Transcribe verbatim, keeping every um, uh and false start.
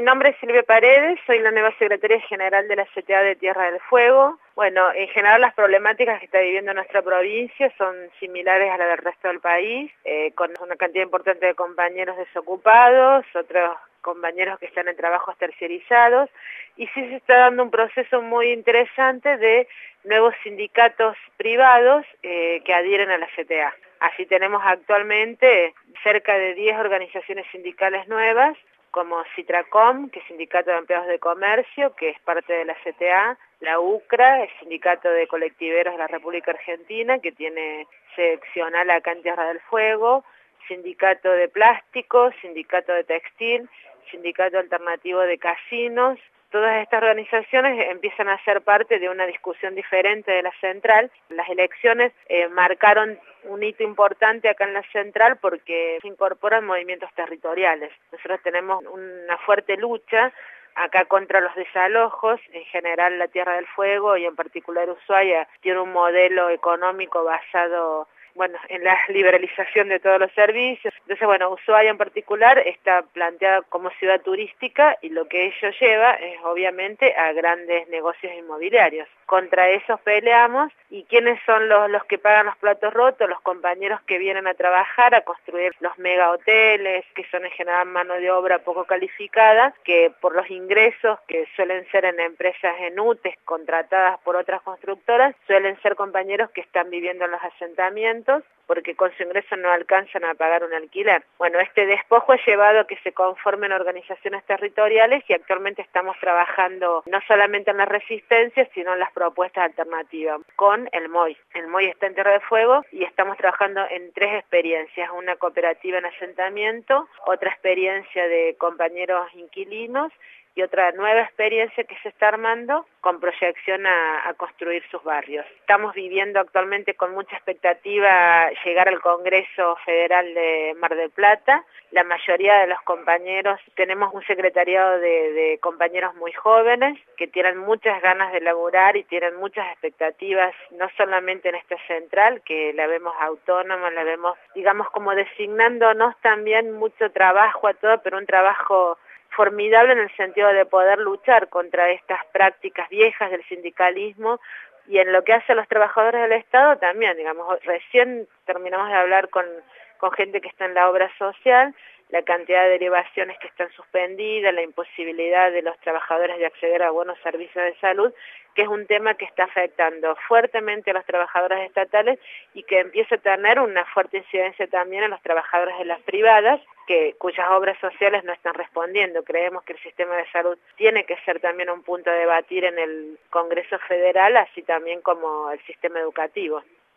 mi nombre es Silvia Paredes, soy la nueva secretaria general de la C T A de Tierra del Fuego. Bueno, en general las problemáticas que está viviendo nuestra provincia son similares a las del resto del país, eh, con una cantidad importante de compañeros desocupados, otros compañeros que están en trabajos terciarizados, y sí se está dando un proceso muy interesante de nuevos sindicatos privados eh, que adhieren a la C T A. Así tenemos actualmente cerca de diez organizaciones sindicales nuevas, como Citracom, que es Sindicato de Empleados de Comercio, que es parte de la C T A, la U C R A, el Sindicato de Colectiveros de la República Argentina, que tiene seccional acá en Tierra del Fuego, Sindicato de Plástico, Sindicato de Textil, Sindicato Alternativo de Casinos. Todas estas organizaciones empiezan a ser parte de una discusión diferente de la central. Las elecciones eh, marcaron un hito importante acá en la central porque se incorporan movimientos territoriales. Nosotros tenemos una fuerte lucha acá contra los desalojos. En general la Tierra del Fuego y en particular Ushuaia tiene un modelo económico basado bueno, en la liberalización de todos los servicios. Entonces, bueno, Ushuaia en particular está planteada como ciudad turística y lo que ello lleva es obviamente a grandes negocios inmobiliarios. Contra esos peleamos. ¿Y quiénes son los, los que pagan los platos rotos? Los compañeros que vienen a trabajar, a construir los mega hoteles, que son en general mano de obra poco calificada, que por los ingresos que suelen ser en empresas en U T E S contratadas por otras constructoras, suelen ser compañeros que están viviendo en los asentamientos, porque con su ingreso no alcanzan a pagar un alquiler. Bueno, este despojo ha llevado a que se conformen organizaciones territoriales y actualmente estamos trabajando no solamente en la resistencia, sino en las propuestas alternativas con el M O I. El M O I está en Tierra del Fuego y estamos trabajando en tres experiencias, una cooperativa en asentamiento, otra experiencia de compañeros inquilinos y otra nueva experiencia que se está armando con proyección a, a construir sus barrios. Estamos viviendo actualmente con mucha expectativa llegar al Congreso Federal de Mar del Plata. La mayoría de los compañeros, tenemos un secretariado de, de compañeros muy jóvenes que tienen muchas ganas de laburar y tienen muchas expectativas, no solamente en esta central, que la vemos autónoma, la vemos, digamos, como designándonos también mucho trabajo a todo, pero un trabajo formidable en el sentido de poder luchar contra estas prácticas viejas del sindicalismo y en lo que hace a los trabajadores del Estado también, digamos, recién terminamos de hablar con, con gente que está en la obra social, la cantidad de derivaciones que están suspendidas, la imposibilidad de los trabajadores de acceder a buenos servicios de salud, que es un tema que está afectando fuertemente a los trabajadores estatales y que empieza a tener una fuerte incidencia también en los trabajadores de las privadas, que cuyas obras sociales no están respondiendo. Creemos que el sistema de salud tiene que ser también un punto a debatir en el Congreso Federal, así también como el sistema educativo.